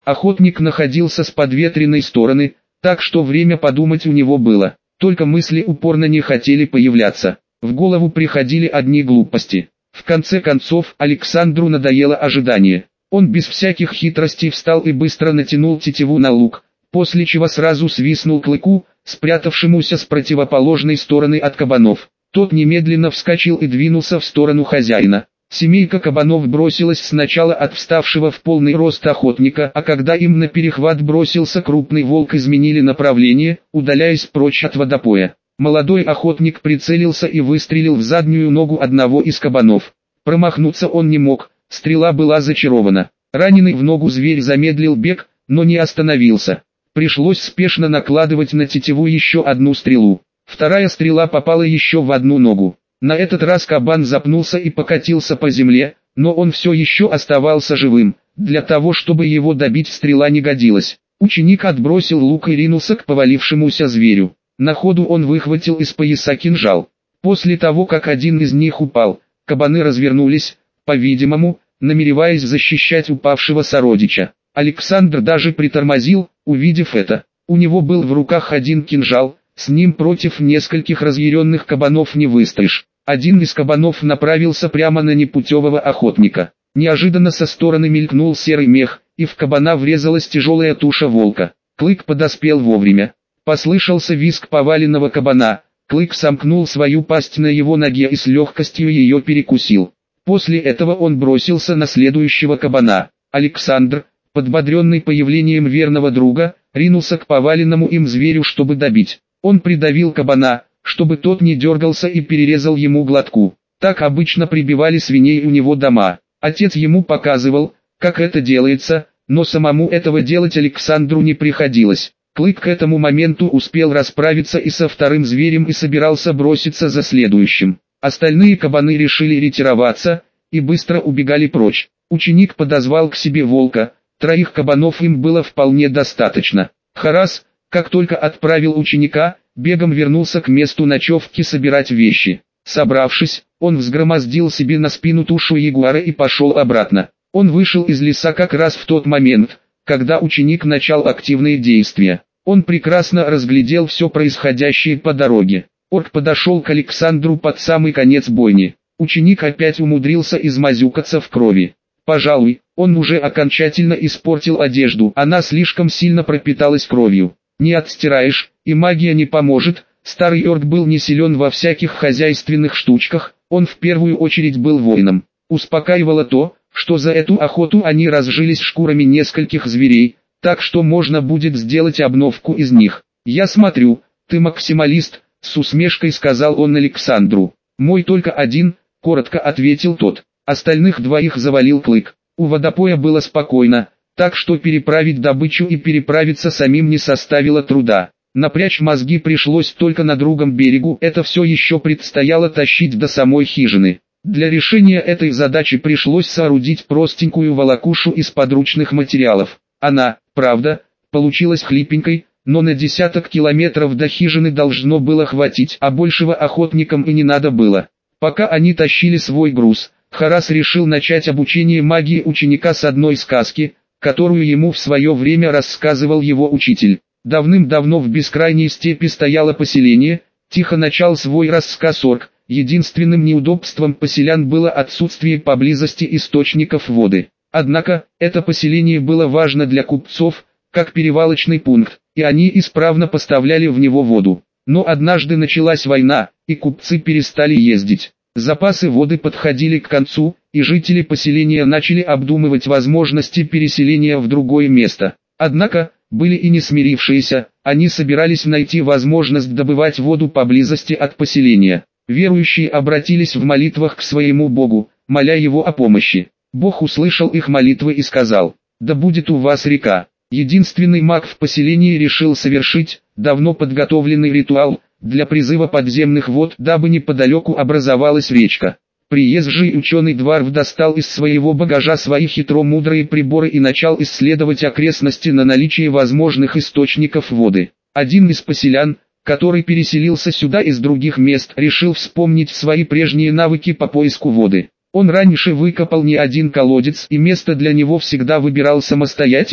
Охотник находился с подветренной стороны, так что время подумать у него было. Только мысли упорно не хотели появляться. В голову приходили одни глупости. В конце концов, Александру надоело ожидание. Он без всяких хитростей встал и быстро натянул тетиву на лук, после чего сразу свистнул Клыку, спрятавшемуся с противоположной стороны от кабанов. Тот немедленно вскочил и двинулся в сторону хозяина. Семейка кабанов бросилась сначала от вставшего в полный рост охотника, а когда им на перехват бросился крупный волк, изменили направление, удаляясь прочь от водопоя. Молодой охотник прицелился и выстрелил в заднюю ногу одного из кабанов. Промахнуться он не мог, стрела была зачарована. Раненый в ногу зверь замедлил бег, но не остановился. Пришлось спешно накладывать на тетиву еще одну стрелу. Вторая стрела попала еще в одну ногу. На этот раз кабан запнулся и покатился по земле, но он все еще оставался живым. Для того, чтобы его добить, стрела не годилась. Ученик отбросил лук и ринулся к повалившемуся зверю. На ходу он выхватил из пояса кинжал. После того, как один из них упал, кабаны развернулись, по-видимому, намереваясь защищать упавшего сородича. Александр даже притормозил, увидев это. У него был в руках один кинжал, с ним против нескольких разъяренных кабанов не выстоишь. Один из кабанов направился прямо на непутевого охотника. Неожиданно со стороны мелькнул серый мех, и в кабана врезалась тяжелая туша волка. Клык подоспел вовремя. Послышался визг поваленного кабана. Клык сомкнул свою пасть на его ноге и с легкостью ее перекусил. После этого он бросился на следующего кабана. Александр, подбодренный появлением верного друга, ринулся к поваленному им зверю, чтобы добить. Он придавил кабана, чтобы тот не дергался, и перерезал ему глотку. Так обычно прибивали свиней у него дома. Отец ему показывал, как это делается, но самому этого делать Александру не приходилось. Клык к этому моменту успел расправиться и со вторым зверем и собирался броситься за следующим. Остальные кабаны решили ретироваться и быстро убегали прочь. Ученик подозвал к себе волка, 3 кабанов им было вполне достаточно. Харас, как только отправил ученика, бегом вернулся к месту ночевки собирать вещи. Собравшись, он взгромоздил себе на спину тушу ягуара и пошел обратно. Он вышел из леса как раз в тот момент, когда ученик начал активные действия. Он прекрасно разглядел все происходящее по дороге. Орк подошел к Александру под самый конец бойни. Ученик опять умудрился измазюкаться в крови. Пожалуй, он уже окончательно испортил одежду, она слишком сильно пропиталась кровью. Не отстираешь, и магия не поможет. Старый орк был не силен во всяких хозяйственных штучках, он в первую очередь был воином. Успокаивало то, что за эту охоту они разжились шкурами нескольких зверей, так что можно будет сделать обновку из них. «Я смотрю, ты максималист», — с усмешкой сказал он Александру. «Мой только один», — коротко ответил тот. Остальных 2 завалил Клык. У водопоя было спокойно, так что переправить добычу и переправиться самим не составило труда. Напрячь мозги пришлось только на другом берегу, это все еще предстояло тащить до самой хижины. Для решения этой задачи пришлось соорудить простенькую волокушу из подручных материалов. Она, правда, получилась хлипенькой, но на десяток километров до хижины должно было хватить, а большего охотникам и не надо было. Пока они тащили свой груз, Харас решил начать обучение магии ученика с одной сказки, которую ему в свое время рассказывал его учитель. Давным-давно в бескрайней степи стояло поселение, тихо начал свой рассказ орк. Единственным неудобством поселян было отсутствие поблизости источников воды. Однако, это поселение было важно для купцов, как перевалочный пункт, и они исправно поставляли в него воду. Но однажды началась война, и купцы перестали ездить. Запасы воды подходили к концу, и жители поселения начали обдумывать возможности переселения в другое место. Однако, были и не смирившиеся, они собирались найти возможность добывать воду поблизости от поселения. Верующие обратились в молитвах к своему Богу, моля его о помощи. Бог услышал их молитвы и сказал: «Да будет у вас река». Единственный маг в поселении решил совершить давно подготовленный ритуал для призыва подземных вод, дабы неподалеку образовалась речка. Приезжий ученый Дварф достал из своего багажа свои хитромудрые приборы и начал исследовать окрестности на наличие возможных источников воды. Один из поселян, который переселился сюда из других мест, решил вспомнить свои прежние навыки по поиску воды. Он раньше выкопал не один колодец и место для него всегда выбирал самостоятельно.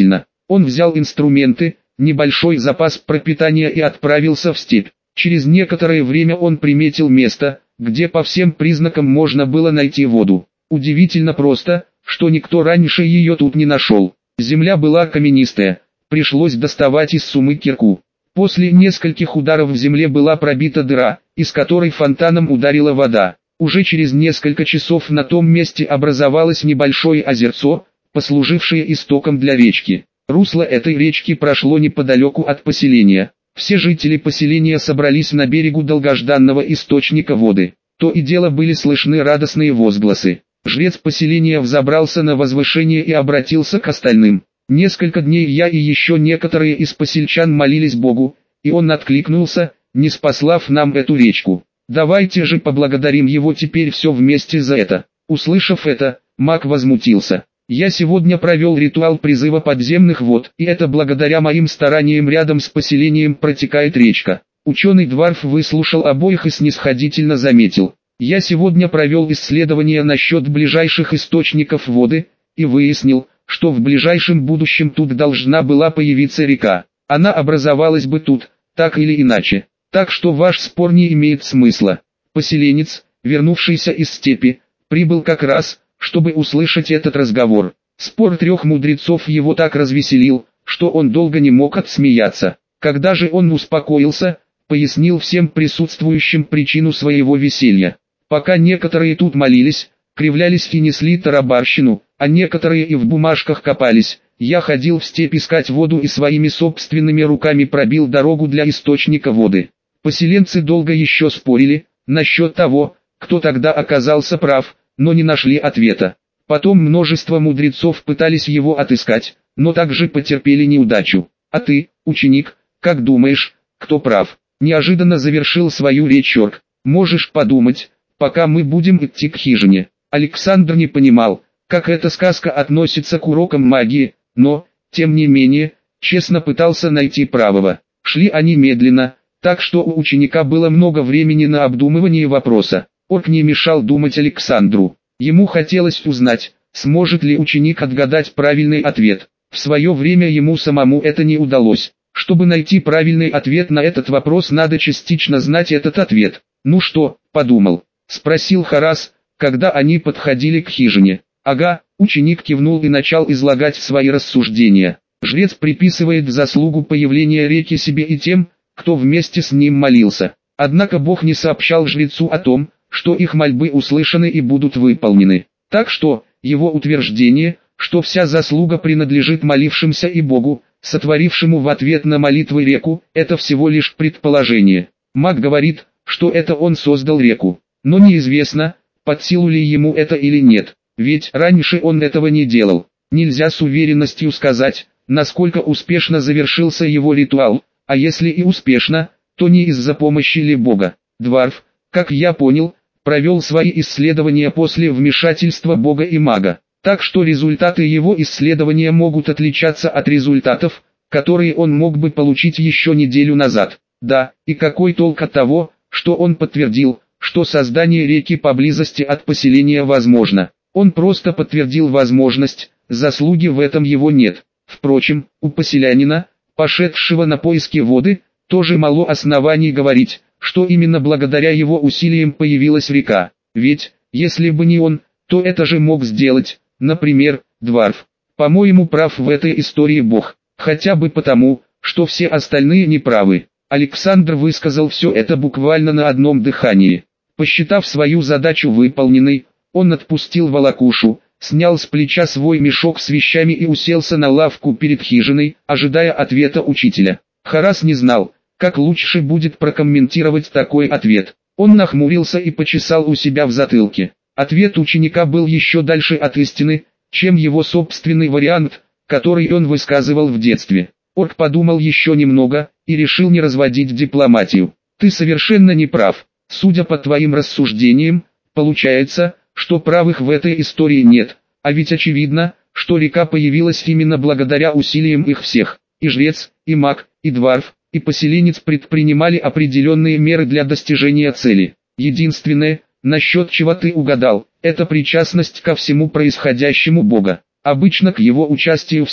Он взял инструменты, небольшой запас пропитания и отправился в степь. Через некоторое время он приметил место, где по всем признакам можно было найти воду. Удивительно просто, что никто раньше ее тут не нашел. Земля была каменистая, пришлось доставать из сумы кирку. После нескольких ударов в земле была пробита дыра, из которой фонтаном ударила вода. Уже через несколько часов на том месте образовалось небольшое озерцо, послужившее истоком для речки. Русло этой речки прошло неподалеку от поселения. Все жители поселения собрались на берегу долгожданного источника воды. То и дело были слышны радостные возгласы. Жрец поселения взобрался на возвышение и обратился к остальным. Несколько дней я и еще некоторые из посельчан молились Богу, и он откликнулся, ниспослав нам эту речку. Давайте же поблагодарим его теперь все вместе за это. Услышав это, маг возмутился. Я сегодня провел ритуал призыва подземных вод, и это благодаря моим стараниям рядом с поселением протекает речка. Ученый-дварф выслушал обоих и снисходительно заметил. Я сегодня провел исследование насчет ближайших источников воды, и выяснил, что в ближайшем будущем тут должна была появиться река. Она образовалась бы тут, так или иначе. Так что ваш спор не имеет смысла. Поселенец, вернувшийся из степи, прибыл как раз, чтобы услышать этот разговор. Спор трех мудрецов его так развеселил, что он долго не мог отсмеяться. Когда же он успокоился, пояснил всем присутствующим причину своего веселья. Пока некоторые тут молились, кривлялись и несли тарабарщину, а некоторые и в бумажках копались, я ходил в степь искать воду и своими собственными руками пробил дорогу для источника воды. Поселенцы долго еще спорили насчет того, кто тогда оказался прав, но не нашли ответа. Потом множество мудрецов пытались его отыскать, но также потерпели неудачу. А ты, ученик, как думаешь, кто прав? Неожиданно завершил свою речь орк. Можешь подумать, пока мы будем идти к хижине. Александр не понимал, как эта сказка относится к урокам магии, но, тем не менее, честно пытался найти правого. Шли они медленно, так что у ученика было много времени на обдумывание вопроса. Орк не мешал думать Александру. Ему хотелось узнать, сможет ли ученик отгадать правильный ответ. В свое время ему самому это не удалось. Чтобы найти правильный ответ на этот вопрос, надо частично знать этот ответ. «Ну что?» – подумал. Спросил Харас, когда они подходили к хижине. «Ага», – ученик кивнул и начал излагать свои рассуждения. Жрец приписывает заслугу появления реки себе и тем, кто вместе с ним молился. Однако Бог не сообщал жрецу о том, что их мольбы услышаны и будут выполнены. Так что, его утверждение, что вся заслуга принадлежит молившимся и Богу, сотворившему в ответ на молитвы реку, это всего лишь предположение. Маг говорит, что это он создал реку, но неизвестно, под силу ли ему это или нет, ведь раньше он этого не делал. Нельзя с уверенностью сказать, насколько успешно завершился его ритуал, а если и успешно, то не из-за помощи ли Бога. Дварф, как я понял, провел свои исследования после вмешательства Бога и мага, так что результаты его исследования могут отличаться от результатов, которые он мог бы получить еще неделю назад. Да, и какой толк от того, что он подтвердил, что создание реки поблизости от поселения возможно. Он просто подтвердил возможность, заслуги в этом его нет. Впрочем, у поселянина, пошедшего на поиски воды, тоже мало оснований говорить, что именно благодаря его усилиям появилась река. Ведь, если бы не он, то это же мог сделать, например, Дварф. По-моему, прав в этой истории Бог, хотя бы потому, что все остальные неправы. Александр высказал все это буквально на одном дыхании. Посчитав свою задачу выполненной, он отпустил волокушу, снял с плеча свой мешок с вещами и уселся на лавку перед хижиной, ожидая ответа учителя. Харас не знал, как лучше будет прокомментировать такой ответ. Он нахмурился и почесал у себя в затылке. Ответ ученика был еще дальше от истины, чем его собственный вариант, который он высказывал в детстве. Орк подумал еще немного и решил не разводить дипломатию. «Ты совершенно не прав. Судя по твоим рассуждениям, получается, что правых в этой истории нет, а ведь очевидно, что река появилась именно благодаря усилиям их всех. И жрец, и маг, и дварф, и поселенец предпринимали определенные меры для достижения цели. Единственное, насчет чего ты угадал, это причастность ко всему происходящему Бога. Обычно к его участию все,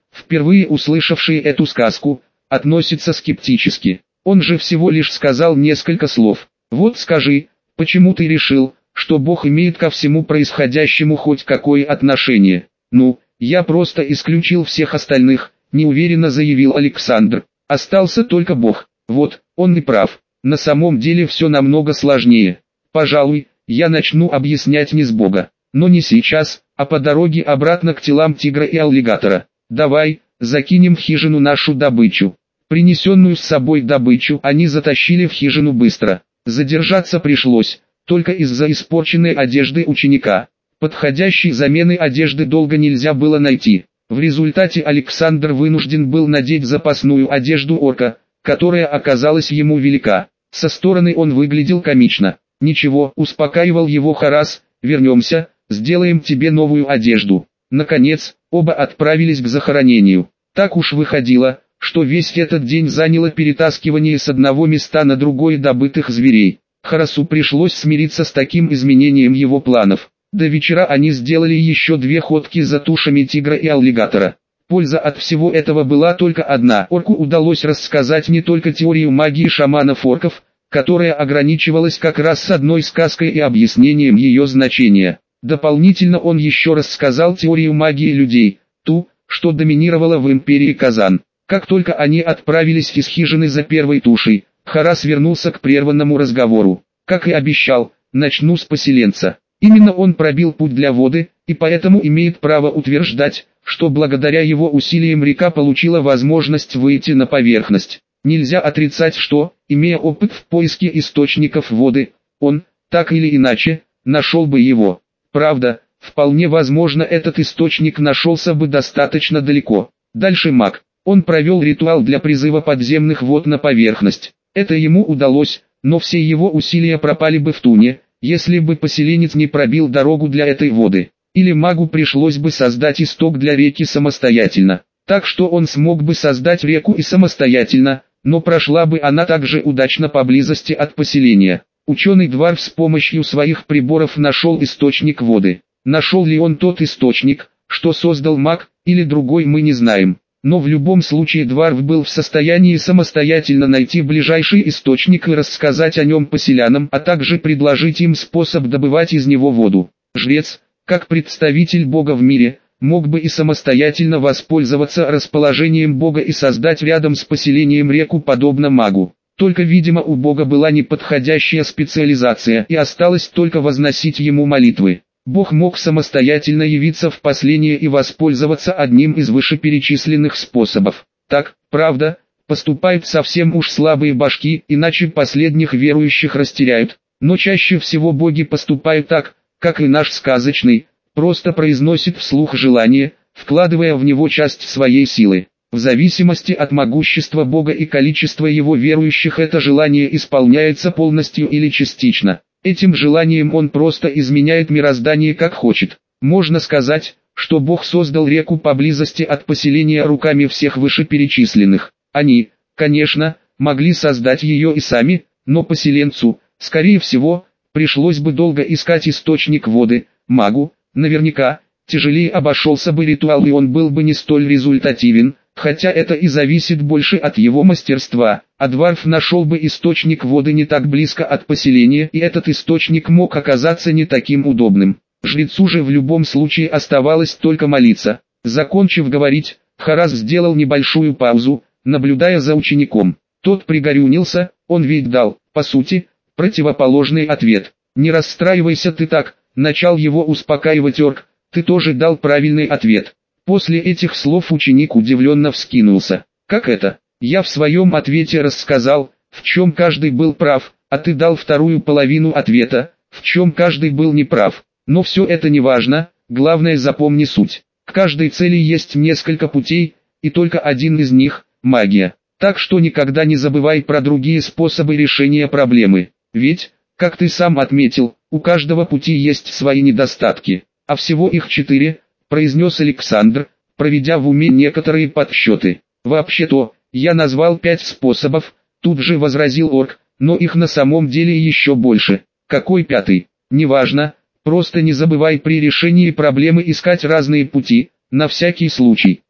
впервые услышавший эту сказку, относится скептически. Он же всего лишь сказал несколько слов. Вот скажи, почему ты решил, что Бог имеет ко всему происходящему хоть какое отношение? Ну, я просто исключил всех остальных, неуверенно заявил Александр. Остался только Бог. Вот, он и прав. На самом деле все намного сложнее. Пожалуй, я начну объяснять не с Бога. Но не сейчас, а по дороге обратно к телам тигра и аллигатора. Давай, закинем в хижину нашу добычу. Принесенную с собой добычу они затащили в хижину быстро. Задержаться пришлось, только из-за испорченной одежды ученика. Подходящей замены одежды долго нельзя было найти. В результате Александр вынужден был надеть запасную одежду орка, которая оказалась ему велика. Со стороны он выглядел комично. «Ничего», — успокаивал его Харас, — «вернемся, сделаем тебе новую одежду». Наконец, оба отправились к захоронению. Так уж выходило, что весь этот день заняло перетаскивание с одного места на другое добытых зверей. Харасу пришлось смириться с таким изменением его планов. До вечера они сделали еще 2 ходки за тушами тигра и аллигатора. Польза от всего этого была только одна. Орку удалось рассказать не только теорию магии шаманов-орков, которая ограничивалась как раз с одной сказкой и объяснением ее значения. Дополнительно он еще рассказал теорию магии людей, ту, что доминировала в империи Казан. Как только они отправились из хижины за первой тушей, Харас вернулся к прерванному разговору. Как и обещал, начну с поселенца. Именно он пробил путь для воды, и поэтому имеет право утверждать, что благодаря его усилиям река получила возможность выйти на поверхность. Нельзя отрицать, что, имея опыт в поиске источников воды, он, так или иначе, нашел бы его. Правда, вполне возможно этот источник нашелся бы достаточно далеко. Дальше маг. Он провел ритуал для призыва подземных вод на поверхность. Это ему удалось, но все его усилия пропали бы в туне, если бы поселенец не пробил дорогу для этой воды. Или магу пришлось бы создать исток для реки самостоятельно. Так что он смог бы создать реку и самостоятельно, но прошла бы она также удачно поблизости от поселения. Ученый Дварф с помощью своих приборов нашел источник воды. Нашел ли он тот источник, что создал маг, или другой, мы не знаем. Но в любом случае Дварф был в состоянии самостоятельно найти ближайший источник и рассказать о нем поселянам, а также предложить им способ добывать из него воду. Жрец, как представитель Бога в мире, мог бы и самостоятельно воспользоваться расположением Бога и создать рядом с поселением реку подобно магу. Только, видимо, у Бога была неподходящая специализация и осталось только возносить ему молитвы. Бог мог самостоятельно явиться в поселение и воспользоваться одним из вышеперечисленных способов. Так, правда, поступают совсем уж слабые башки, иначе последних верующих растеряют. Но чаще всего боги поступают так, как и наш сказочный, просто произносит вслух желание, вкладывая в него часть своей силы. В зависимости от могущества Бога и количества его верующих это желание исполняется полностью или частично. Этим желанием он просто изменяет мироздание как хочет. Можно сказать, что Бог создал реку поблизости от поселения руками всех вышеперечисленных. Они, конечно, могли создать ее и сами, но поселенцу, скорее всего, пришлось бы долго искать источник воды. Магу, наверняка, тяжелее обошелся бы ритуал и он был бы не столь результативен, хотя это и зависит больше от его мастерства, а Дварф нашел бы источник воды не так близко от поселения и этот источник мог оказаться не таким удобным. Жрецу же в любом случае оставалось только молиться. Закончив говорить, Харас сделал небольшую паузу, наблюдая за учеником. Тот пригорюнился, он ведь дал, по сути, противоположный ответ. «Не расстраивайся ты так», — начал его успокаивать орк, — «ты тоже дал правильный ответ». После этих слов ученик удивленно вскинулся. «Как это? Я в своем ответе рассказал, в чем каждый был прав, а ты дал вторую половину ответа, в чем каждый был неправ. Но все это не важно, главное запомни суть. К каждой цели есть несколько путей, и только один из них – магия. Так что никогда не забывай про другие способы решения проблемы. Ведь, как ты сам отметил, у каждого пути есть свои недостатки, а всего их 4, произнес Александр, проведя в уме некоторые подсчеты. Вообще-то, я назвал 5 способов, тут же возразил орк, но их на самом деле еще больше. Какой 5? Неважно, просто не забывай при решении проблемы искать разные пути, на всякий случай.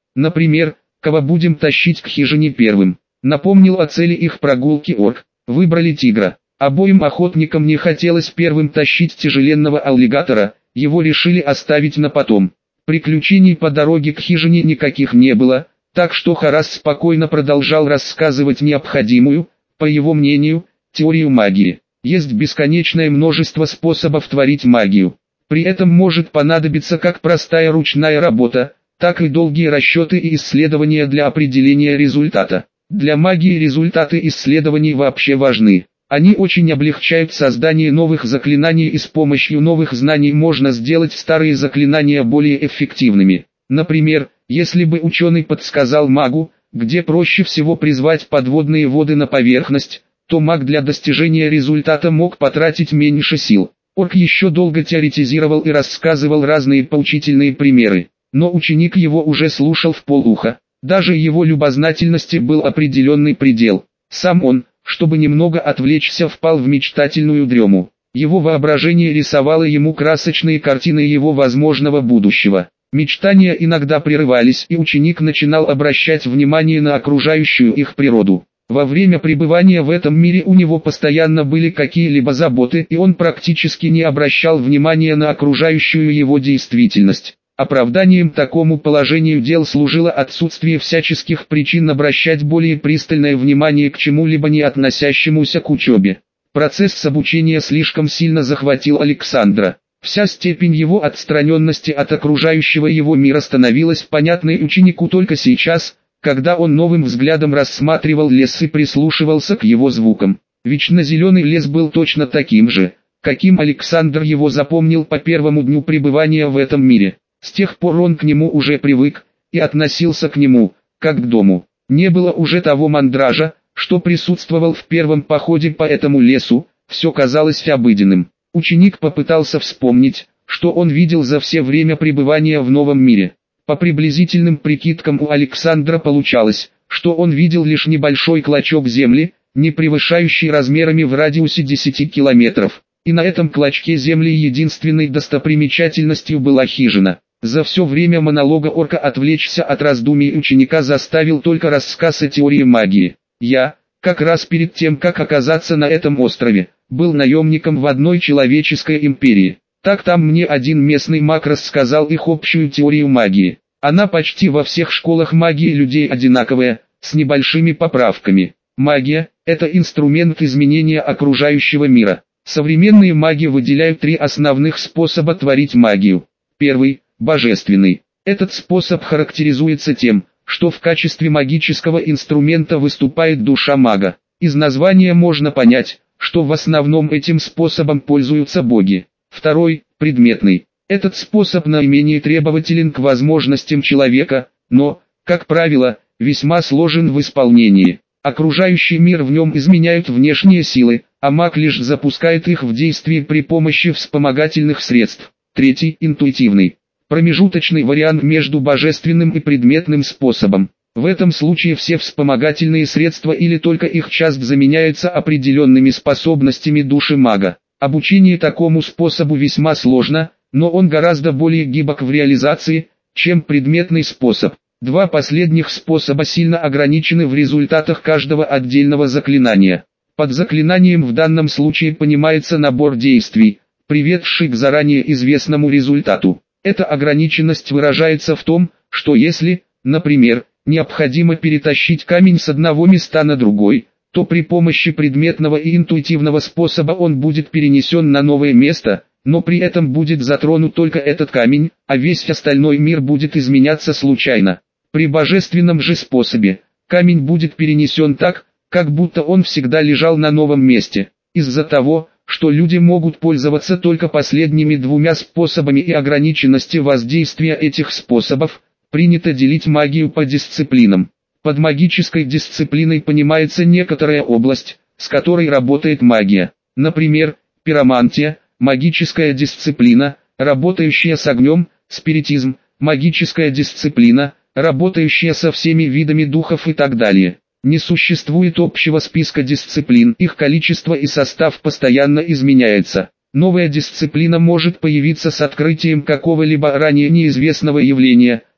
Например, кого будем тащить к хижине первым. Напомнил о цели их прогулки орк. Выбрали тигра. Обоим охотникам не хотелось первым тащить тяжеленного аллигатора, его решили оставить на потом. Приключений по дороге к хижине никаких не было, так что Харас спокойно продолжал рассказывать необходимую, по его мнению, теорию магии. Есть бесконечное множество способов творить магию. При этом может понадобиться как простая ручная работа, так и долгие расчеты и исследования для определения результата. Для магии результаты исследований вообще важны. Они очень облегчают создание новых заклинаний, и с помощью новых знаний можно сделать старые заклинания более эффективными. Например, если бы ученый подсказал магу, где проще всего призвать подводные воды на поверхность, то маг для достижения результата мог потратить меньше сил. Орк еще долго теоретизировал и рассказывал разные поучительные примеры, но ученик его уже слушал вполуха. Даже его любознательности был определенный предел. Сам он, чтобы немного отвлечься, впал в мечтательную дрему. Его воображение рисовало ему красочные картины его возможного будущего. Мечтания иногда прерывались, и ученик начинал обращать внимание на окружающую их природу. Во время пребывания в этом мире у него постоянно были какие-либо заботы, и он практически не обращал внимания на окружающую его действительность. Оправданием такому положению дел служило отсутствие всяческих причин обращать более пристальное внимание к чему-либо не относящемуся к учебе. Процесс обучения слишком сильно захватил Александра. Вся степень его отстраненности от окружающего его мира становилась понятной ученику только сейчас, когда он новым взглядом рассматривал лес и прислушивался к его звукам. Вечно зеленый лес был точно таким же, каким Александр его запомнил по первому дню пребывания в этом мире. С тех пор он к нему уже привык, и относился к нему, как к дому. Не было уже того мандража, что присутствовал в первом походе по этому лесу, все казалось обыденным. Ученик попытался вспомнить, что он видел за все время пребывания в новом мире. По приблизительным прикидкам у Александра получалось, что он видел лишь небольшой клочок земли, не превышающий размерами в радиусе 10 километров. И на этом клочке земли единственной достопримечательностью была хижина. За все время монолога орка отвлечься от раздумий ученика заставил только рассказ о теории магии. Я, как раз перед тем как оказаться на этом острове, был наемником в одной человеческой империи. Так там мне один местный маг рассказал их общую теорию магии. Она почти во всех школах магии людей одинаковая, с небольшими поправками. Магия – это инструмент изменения окружающего мира. Современные маги выделяют три основных способа творить магию. Первый – божественный. Этот способ характеризуется тем, что в качестве магического инструмента выступает душа мага. Из названия можно понять, что в основном этим способом пользуются боги. Второй – предметный. Этот способ наименее требователен к возможностям человека, но, как правило, весьма сложен в исполнении. Окружающий мир в нем изменяют внешние силы, а маг лишь запускает их в действие при помощи вспомогательных средств. Третий – интуитивный. Промежуточный вариант между божественным и предметным способом. В этом случае все вспомогательные средства или только их часть заменяются определенными способностями души мага. Обучение такому способу весьма сложно, но он гораздо более гибок в реализации, чем предметный способ. Два последних способа сильно ограничены в результатах каждого отдельного заклинания. Под заклинанием в данном случае понимается набор действий, приведший к заранее известному результату. Эта ограниченность выражается в том, что если, например, необходимо перетащить камень с одного места на другой, то при помощи предметного и интуитивного способа он будет перенесен на новое место, но при этом будет затронут только этот камень, а весь остальной мир будет изменяться случайно. При божественном же способе, камень будет перенесен так, как будто он всегда лежал на новом месте. Из-за того, что люди могут пользоваться только последними двумя способами и ограниченности воздействия этих способов, принято делить магию по дисциплинам. Под магической дисциплиной понимается некоторая область, с которой работает магия. Например, пиромантия, магическая дисциплина, работающая с огнем, спиритизм, магическая дисциплина, работающая со всеми видами духов и так далее. Не существует общего списка дисциплин, их количество и состав постоянно изменяется. Новая дисциплина может появиться с открытием какого-либо ранее неизвестного явления,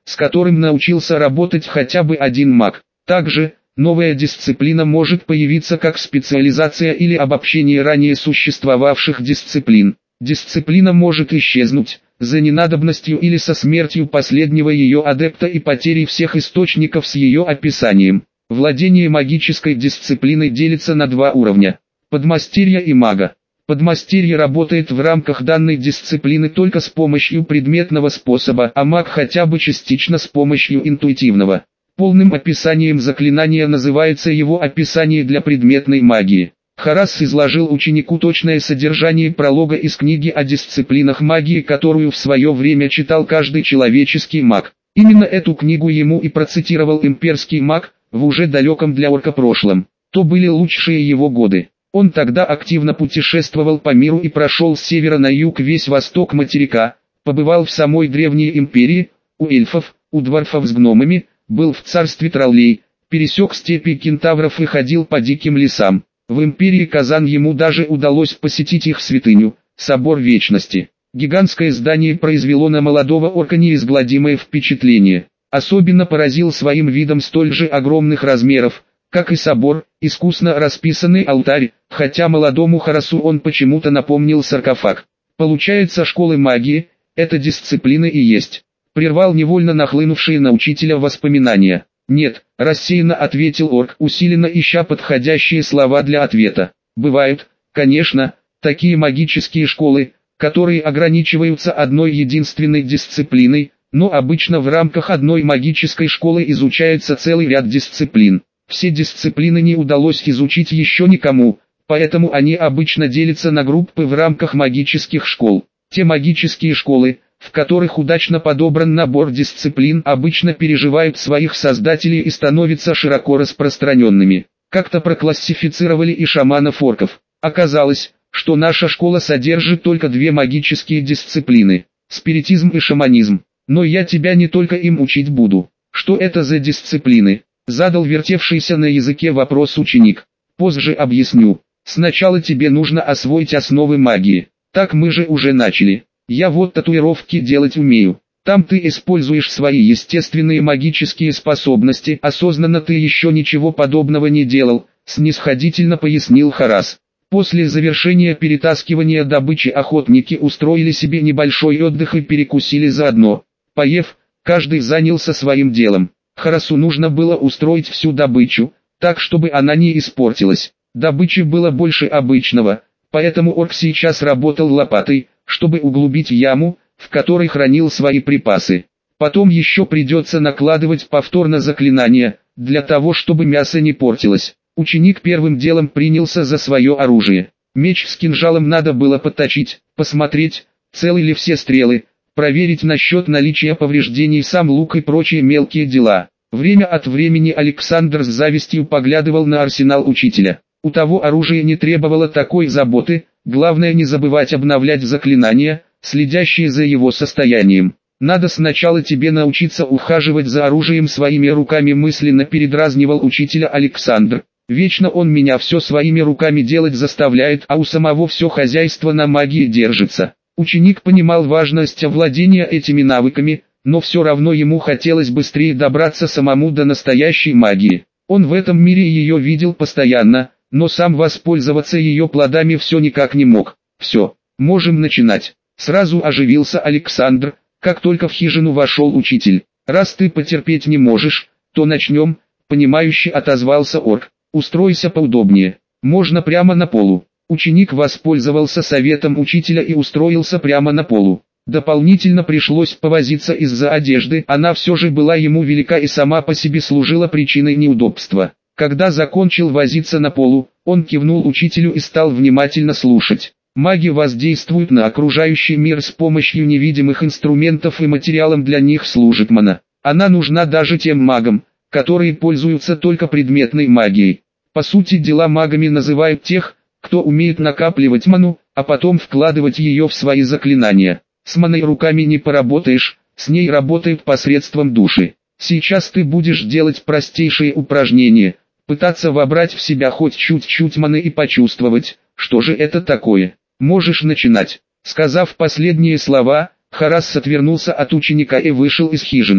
с которым научился работать хотя бы один маг. Также, новая дисциплина может появиться как специализация или обобщение ранее существовавших дисциплин. Дисциплина может исчезнуть за ненадобностью или со смертью последнего ее адепта и потерей всех источников с ее описанием. Владение магической дисциплиной делится на два уровня – подмастерья и мага. Подмастерье работает в рамках данной дисциплины только с помощью предметного способа, а маг хотя бы частично с помощью интуитивного. Полным описанием заклинания называется его описание для предметной магии. Харас изложил ученику точное содержание пролога из книги о дисциплинах магии, которую в свое время читал каждый человеческий маг. Именно эту книгу ему и процитировал имперский маг, в уже далеком для орка прошлом. То были лучшие его годы. Он тогда активно путешествовал по миру и прошел с севера на юг весь восток материка, побывал в самой древней империи, у эльфов, у дварфов с гномами, был в царстве троллей, пересек степи кентавров и ходил по диким лесам. В империи Казан ему даже удалось посетить их святыню, собор Вечности. Гигантское здание произвело на молодого орка неизгладимое впечатление. Особенно поразил своим видом столь же огромных размеров, как и собор, искусно расписанный алтарь, хотя молодому Харасу он почему-то напомнил саркофаг. Получается, школы магии – это дисциплина и есть. Прервал невольно нахлынувшие на учителя воспоминания. «Нет», – рассеянно ответил орк, усиленно ища подходящие слова для ответа. «Бывают, конечно, такие магические школы, которые ограничиваются одной единственной дисциплиной, но обычно в рамках одной магической школы изучается целый ряд дисциплин. Все дисциплины не удалось изучить еще никому, поэтому они обычно делятся на группы в рамках магических школ. Те магические школы, в которых удачно подобран набор дисциплин, обычно переживают своих создателей и становятся широко распространенными. Как-то проклассифицировали и шаманов-орков. Оказалось, что наша школа содержит только две магические дисциплины – спиритизм и шаманизм. Но я тебя не только им учить буду. Что это за дисциплины? Задал вертевшийся на языке вопрос ученик. Позже объясню. Сначала тебе нужно освоить основы магии. Так мы же уже начали. Я вот татуировки делать умею. Там ты используешь свои естественные магические способности. Осознанно ты еще ничего подобного не делал, снисходительно пояснил Харас. После завершения перетаскивания добычи охотники устроили себе небольшой отдых и перекусили заодно. Поев, каждый занялся своим делом. Харасу нужно было устроить всю добычу, так чтобы она не испортилась. Добычи было больше обычного, поэтому орк сейчас работал лопатой, чтобы углубить яму, в которой хранил свои припасы. Потом еще придется накладывать повторно заклинания, для того чтобы мясо не портилось. Ученик первым делом принялся за свое оружие. Меч с кинжалом надо было подточить, посмотреть, целы ли все стрелы, проверить насчет наличия повреждений сам лук и прочие мелкие дела. Время от времени Александр с завистью поглядывал на арсенал учителя. У того оружие не требовало такой заботы, главное не забывать обновлять заклинания, следящие за его состоянием. «Надо сначала тебе научиться ухаживать за оружием своими руками», мысленно передразнивал учителя Александр. «Вечно он меня все своими руками делать заставляет, а у самого все хозяйство на магии держится». Ученик понимал важность овладения этими навыками, но все равно ему хотелось быстрее добраться самому до настоящей магии. Он в этом мире ее видел постоянно, но сам воспользоваться ее плодами все никак не мог. «Все, можем начинать». Сразу оживился Александр, как только в хижину вошел учитель. «Раз ты потерпеть не можешь, то начнем», — понимающе отозвался орк. «Устройся поудобнее, можно прямо на полу». Ученик воспользовался советом учителя и устроился прямо на полу. Дополнительно пришлось повозиться из-за одежды, она все же была ему велика и сама по себе служила причиной неудобства. Когда закончил возиться на полу, он кивнул учителю и стал внимательно слушать. Маги воздействуют на окружающий мир с помощью невидимых инструментов и материалом для них служит мана. Она нужна даже тем магам, которые пользуются только предметной магией. По сути дела магами называют тех, кто умеет накапливать ману, а потом вкладывать ее в свои заклинания. С маной руками не поработаешь, с ней работают посредством души. Сейчас ты будешь делать простейшие упражнения, пытаться вобрать в себя хоть чуть-чуть маны и почувствовать, что же это такое. Можешь начинать. Сказав последние слова, Харас отвернулся от ученика и вышел из хижины.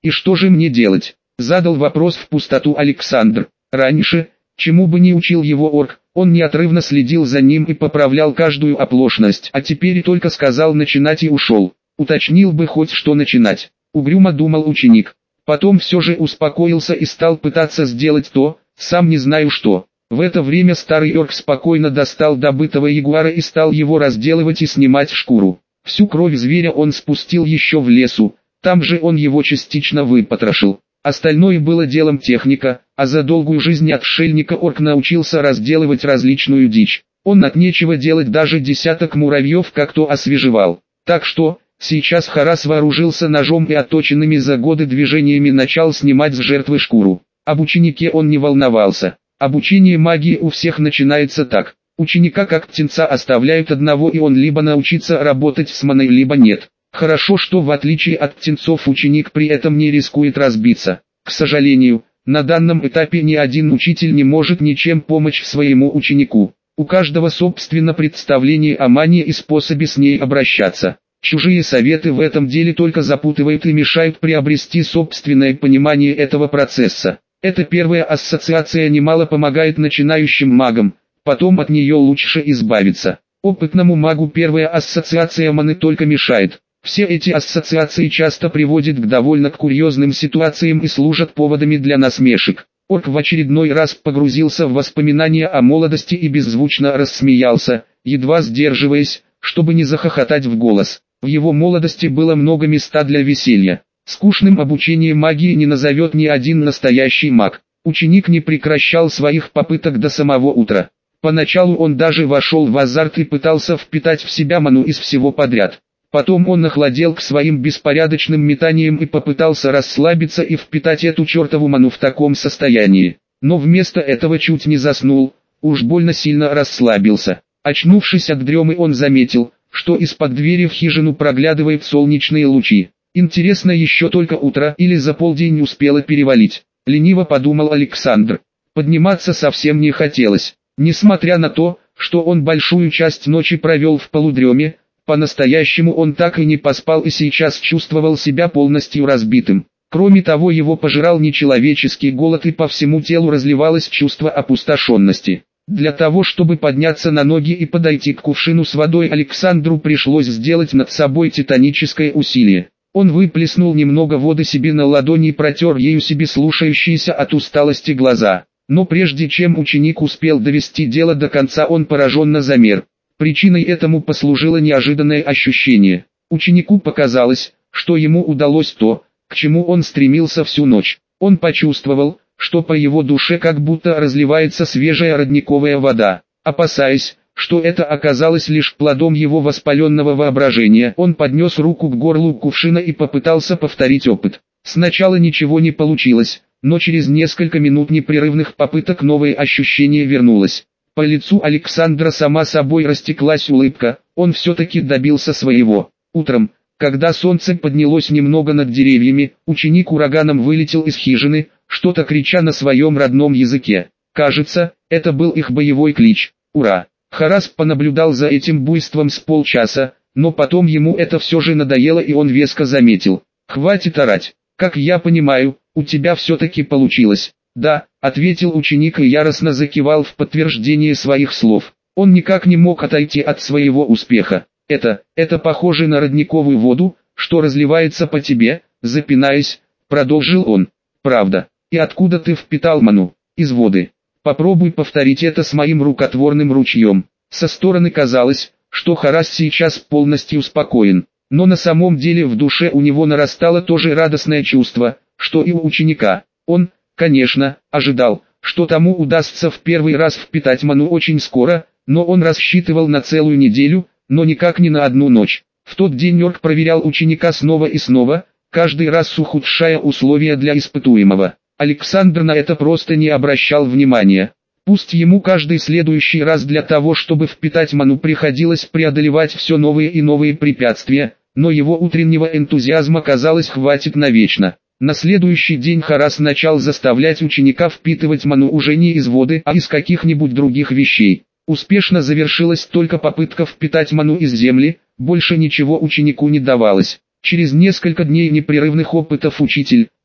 «И что же мне делать?» — задал вопрос в пустоту Александр. Раньше, чему бы ни учил его орк, он неотрывно следил за ним и поправлял каждую оплошность, а теперь только сказал начинать и ушел. Уточнил бы хоть что начинать. Угрюмо думал ученик. Потом все же успокоился и стал пытаться сделать то, сам не знаю что. В это время старый орк спокойно достал добытого ягуара и стал его разделывать и снимать шкуру. Всю кровь зверя он спустил еще в лесу, там же он его частично выпотрошил. Остальное было делом техника, а за долгую жизнь отшельника орк научился разделывать различную дичь. Он от нечего делать даже десяток муравьев как-то освежевал. Так что, сейчас Харас вооружился ножом и отточенными за годы движениями начал снимать с жертвы шкуру. Об ученике он не волновался. Обучение магии у всех начинается так. Ученика как птенца оставляют одного, и он либо научится работать с маной, либо нет. Хорошо, что в отличие от птенцов ученик при этом не рискует разбиться. К сожалению, на данном этапе ни один учитель не может ничем помочь своему ученику. У каждого собственно представление о мане и способе с ней обращаться. Чужие советы в этом деле только запутывают и мешают приобрести собственное понимание этого процесса. Эта первая ассоциация немало помогает начинающим магам, потом от нее лучше избавиться. Опытному магу первая ассоциация маны только мешает. Все эти ассоциации часто приводят к довольно курьезным ситуациям и служат поводами для насмешек. Орк в очередной раз погрузился в воспоминания о молодости и беззвучно рассмеялся, едва сдерживаясь, чтобы не захохотать в голос. В его молодости было много места для веселья. Скучным обучение магии не назовет ни один настоящий маг. Ученик не прекращал своих попыток до самого утра. Поначалу он даже вошел в азарт и пытался впитать в себя ману из всего подряд. Потом он охладел к своим беспорядочным метаниям и попытался расслабиться и впитать эту чертову ману в таком состоянии. Но вместо этого чуть не заснул, уж больно сильно расслабился. Очнувшись от дремы, он заметил, что из-под двери в хижину проглядывают солнечные лучи. Интересно, еще только утро или за полдень успело перевалить. Лениво подумал Александр. Подниматься совсем не хотелось. Несмотря на то, что он большую часть ночи провел в полудреме, по-настоящему он так и не поспал и сейчас чувствовал себя полностью разбитым. Кроме того, его пожирал нечеловеческий голод и по всему телу разливалось чувство опустошенности. Для того, чтобы подняться на ноги и подойти к кувшину с водой, Александру пришлось сделать над собой титаническое усилие. Он выплеснул немного воды себе на ладони и протер ею себе слушающиеся от усталости глаза. Но прежде чем ученик успел довести дело до конца, он пораженно замер. Причиной этому послужило неожиданное ощущение. Ученику показалось, что ему удалось то, к чему он стремился всю ночь. Он почувствовал, что по его душе как будто разливается свежая родниковая вода. Опасаясь, что это оказалось лишь плодом его воспаленного воображения, он поднес руку к горлу кувшина и попытался повторить опыт. Сначала ничего не получилось, но через несколько минут непрерывных попыток новое ощущение вернулось. По лицу Александра сама собой растеклась улыбка, он все-таки добился своего. Утром, когда солнце поднялось немного над деревьями, ученик ураганом вылетел из хижины, что-то крича на своем родном языке. Кажется, это был их боевой клич. Ура! Харас понаблюдал за этим буйством с полчаса, но потом ему это все же надоело, и он веско заметил. «Хватит орать. Как я понимаю, у тебя все-таки получилось». «Да», — ответил ученик и яростно закивал в подтверждение своих слов. Он никак не мог отойти от своего успеха. Это похоже на родниковую воду, что разливается по тебе», — запинаясь, продолжил он. «Правда. И откуда ты впитал ману?» «Из воды. Попробуй повторить это с моим рукотворным ручьем». Со стороны казалось, что Харас сейчас полностью спокоен, но на самом деле в душе у него нарастало то же радостное чувство, что и у ученика. Он, конечно, ожидал, что тому удастся в первый раз впитать ману очень скоро, но он рассчитывал на целую неделю, но никак не на одну ночь. В тот день орк проверял ученика снова и снова, каждый раз ухудшая условия для испытуемого. Александр на это просто не обращал внимания. Пусть ему каждый следующий раз для того, чтобы впитать ману, приходилось преодолевать все новые и новые препятствия, но его утреннего энтузиазма, казалось, хватит навечно. На следующий день Харас начал заставлять ученика впитывать ману уже не из воды, а из каких-нибудь других вещей. Успешно завершилась только попытка впитать ману из земли, больше ничего ученику не давалось. Через несколько дней непрерывных опытов учитель,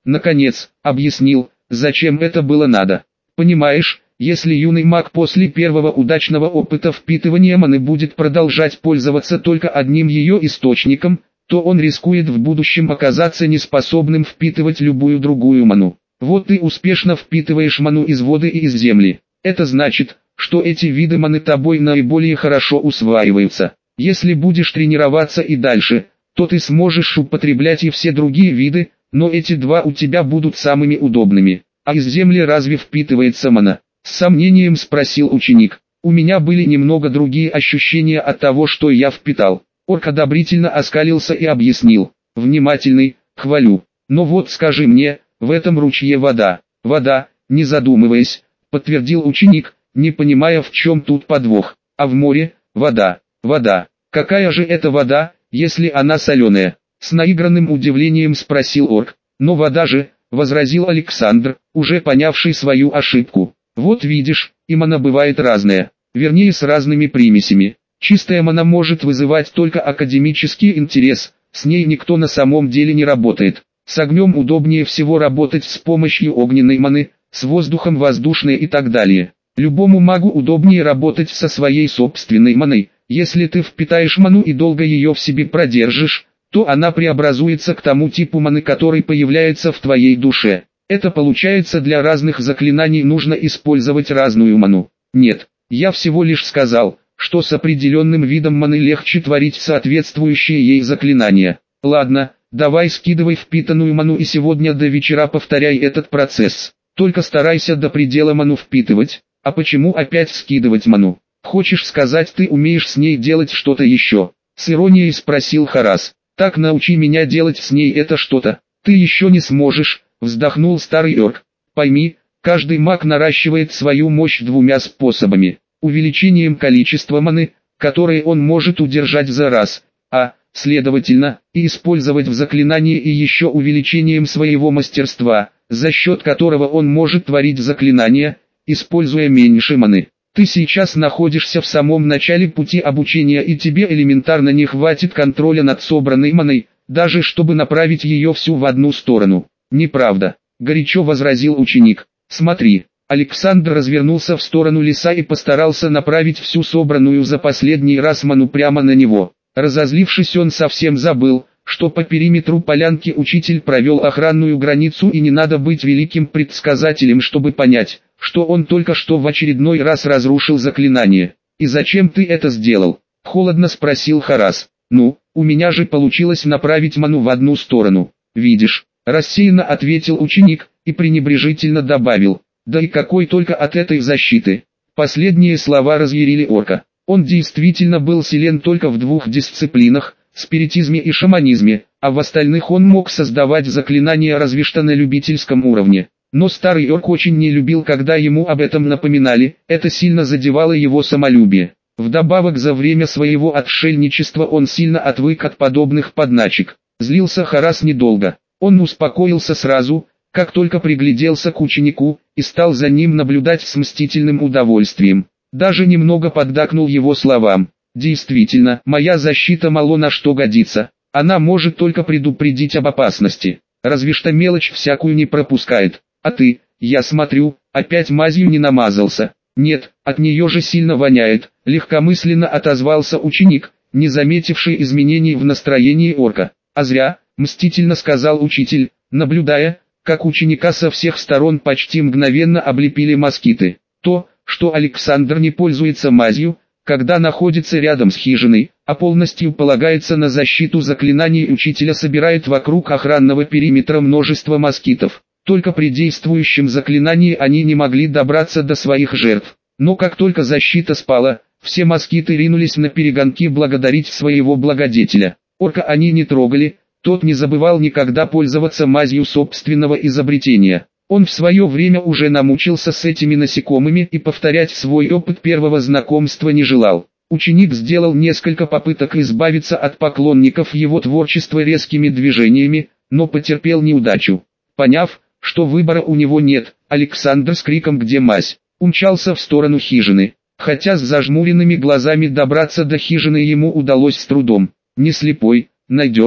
наконец, объяснил, зачем это было надо. Понимаешь, если юный маг после первого удачного опыта впитывания маны будет продолжать пользоваться только одним ее источником, то он рискует в будущем оказаться неспособным впитывать любую другую ману. Вот ты успешно впитываешь ману из воды и из земли. Это значит, что эти виды маны тобой наиболее хорошо усваиваются. Если будешь тренироваться и дальше, то ты сможешь употреблять и все другие виды, но эти два у тебя будут самыми удобными. А из земли разве впитывается мана? С сомнением спросил ученик. У меня были немного другие ощущения от того, что я впитал. Орк одобрительно оскалился и объяснил. Внимательный, хвалю. Но вот скажи мне, в этом ручье вода. Вода, не задумываясь, подтвердил ученик, не понимая, в чем тут подвох. А в море, вода, вода. Какая же это вода, если она соленая? С наигранным удивлением спросил орк. Но вода же, возразил Александр, уже понявший свою ошибку. Вот видишь, и мана бывает разная, вернее с разными примесями. Чистая мана может вызывать только академический интерес, с ней никто на самом деле не работает. С огнем удобнее всего работать с помощью огненной маны, с воздухом воздушной и так далее. Любому магу удобнее работать со своей собственной маной. Если ты впитаешь ману и долго ее в себе продержишь, то она преобразуется к тому типу маны, который появляется в твоей душе. Это получается, для разных заклинаний нужно использовать разную ману. Нет, я всего лишь сказал, что с определенным видом маны легче творить соответствующие ей заклинания. Ладно, давай скидывай впитанную ману и сегодня до вечера повторяй этот процесс. Только старайся до предела ману впитывать. А почему опять скидывать ману? Хочешь сказать, ты умеешь с ней делать что-то еще? С иронией спросил Харас. Так научи меня делать с ней это что-то. Ты еще не сможешь, вздохнул старый орк. Пойми, каждый маг наращивает свою мощь двумя способами. Увеличением количества маны, которое он может удержать за раз, следовательно, и использовать в заклинании, и еще увеличением своего мастерства, за счет которого он может творить заклинания, используя меньше маны. Ты сейчас находишься в самом начале пути обучения, и тебе элементарно не хватит контроля над собранной маной, даже чтобы направить ее всю в одну сторону. Неправда, горячо возразил ученик. Смотри. Александр развернулся в сторону леса и постарался направить всю собранную за последний раз ману прямо на него. Разозлившись, он совсем забыл, что по периметру полянки учитель провел охранную границу, и не надо быть великим предсказателем, чтобы понять, что он только что в очередной раз разрушил заклинание. «И зачем ты это сделал?» – холодно спросил Харас. «Ну, у меня же получилось направить ману в одну сторону. Видишь?» – рассеянно ответил ученик и пренебрежительно добавил. «Да и какой только от этой защиты!» Последние слова разъярили орка. Он действительно был силен только в двух дисциплинах – спиритизме и шаманизме, а в остальных он мог создавать заклинания разве что на любительском уровне. Но старый орк очень не любил, когда ему об этом напоминали, это сильно задевало его самолюбие. Вдобавок, за время своего отшельничества он сильно отвык от подобных подначек. Злился Харас недолго. Он успокоился сразу, как только пригляделся к ученику, и стал за ним наблюдать с мстительным удовольствием. Даже немного поддакнул его словам. «Действительно, моя защита мало на что годится. Она может только предупредить об опасности. Разве что мелочь всякую не пропускает. А ты, я смотрю, опять мазью не намазался». «Нет, от нее же сильно воняет», — легкомысленно отозвался ученик, не заметивший изменений в настроении орка. «А зря», — мстительно сказал учитель, наблюдая, как ученика со всех сторон почти мгновенно облепили москиты. То, что Александр не пользуется мазью, когда находится рядом с хижиной, а полностью полагается на защиту заклинаний учителя, собирает вокруг охранного периметра множество москитов. Только при действующем заклинании они не могли добраться до своих жертв. Но как только защита спала, все москиты ринулись на перегонки благодарить своего благодетеля. Орка они не трогали, тот не забывал никогда пользоваться мазью собственного изобретения. Он в свое время уже намучился с этими насекомыми и повторять свой опыт первого знакомства не желал. Ученик сделал несколько попыток избавиться от поклонников его творчества резкими движениями, но потерпел неудачу. Поняв, что выбора у него нет, Александр с криком «Где мазь?» умчался в сторону хижины. Хотя с зажмуренными глазами добраться до хижины ему удалось с трудом. «Не слепой, найдешь»,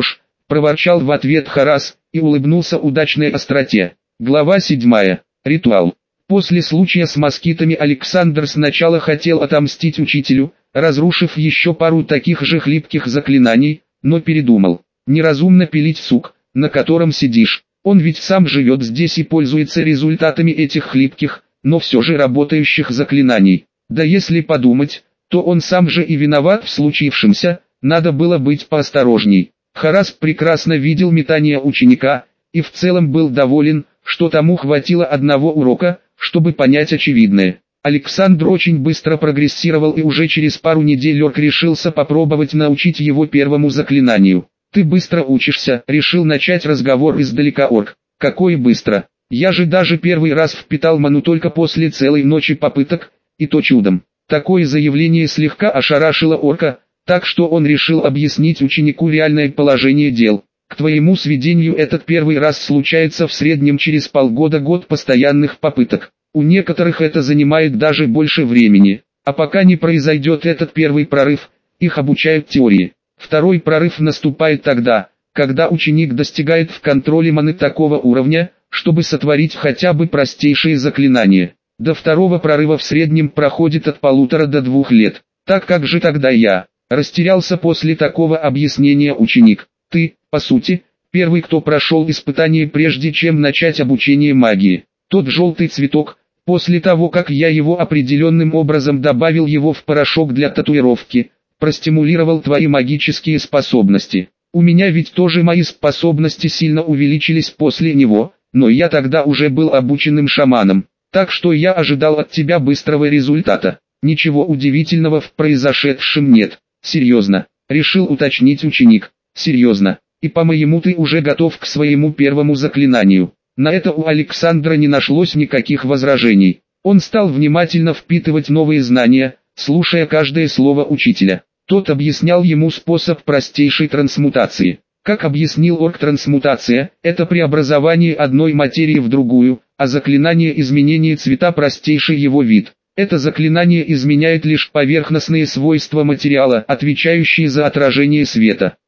проворчал в ответ Харас и улыбнулся удачной остроте. Глава 7. Ритуал. После случая с москитами Александр сначала хотел отомстить учителю, разрушив еще пару таких же хлипких заклинаний, но передумал. Неразумно пилить сук, на котором сидишь. Он ведь сам живет здесь и пользуется результатами этих хлипких, но все же работающих заклинаний. Да если подумать, то он сам же и виноват в случившемся, надо было быть поосторожней. Харас прекрасно видел метание ученика, и в целом был доволен, что тому хватило одного урока, чтобы понять очевидное. Александр очень быстро прогрессировал и уже через пару недель Орк решился попробовать научить его первому заклинанию. «Ты быстро учишься», — решил начать разговор издалека Орк. «Какой быстро? Я же даже первый раз впитал ману только после целой ночи попыток, и то чудом». Такое заявление слегка ошарашило Орка, так что он решил объяснить ученику реальное положение дел. К твоему сведению, этот первый раз случается в среднем через полгода-год постоянных попыток. У некоторых это занимает даже больше времени. А пока не произойдет этот первый прорыв, их обучают теории. Второй прорыв наступает тогда, когда ученик достигает в контроле маны такого уровня, чтобы сотворить хотя бы простейшие заклинания. До второго прорыва в среднем проходит от 1,5 до 2 лет. Так как же тогда я? Растерялся после такого объяснения ученик. Ты, по сути, первый, кто прошел испытание прежде чем начать обучение магии. Тот желтый цветок, после того как я его определенным образом добавил его в порошок для татуировки, простимулировал твои магические способности. У меня ведь тоже мои способности сильно увеличились после него, но я тогда уже был обученным шаманом, так что я ожидал от тебя быстрого результата. Ничего удивительного в произошедшем нет. Серьезно, решил уточнить ученик. Серьезно, и по-моему ты уже готов к своему первому заклинанию. На это у Александра не нашлось никаких возражений. Он стал внимательно впитывать новые знания, слушая каждое слово учителя. Тот объяснял ему способ простейшей трансмутации. Как объяснил Орк, трансмутация – это преобразование одной материи в другую, а заклинание изменения цвета – простейший его вид. Это заклинание изменяет лишь поверхностные свойства материала, отвечающие за отражение света.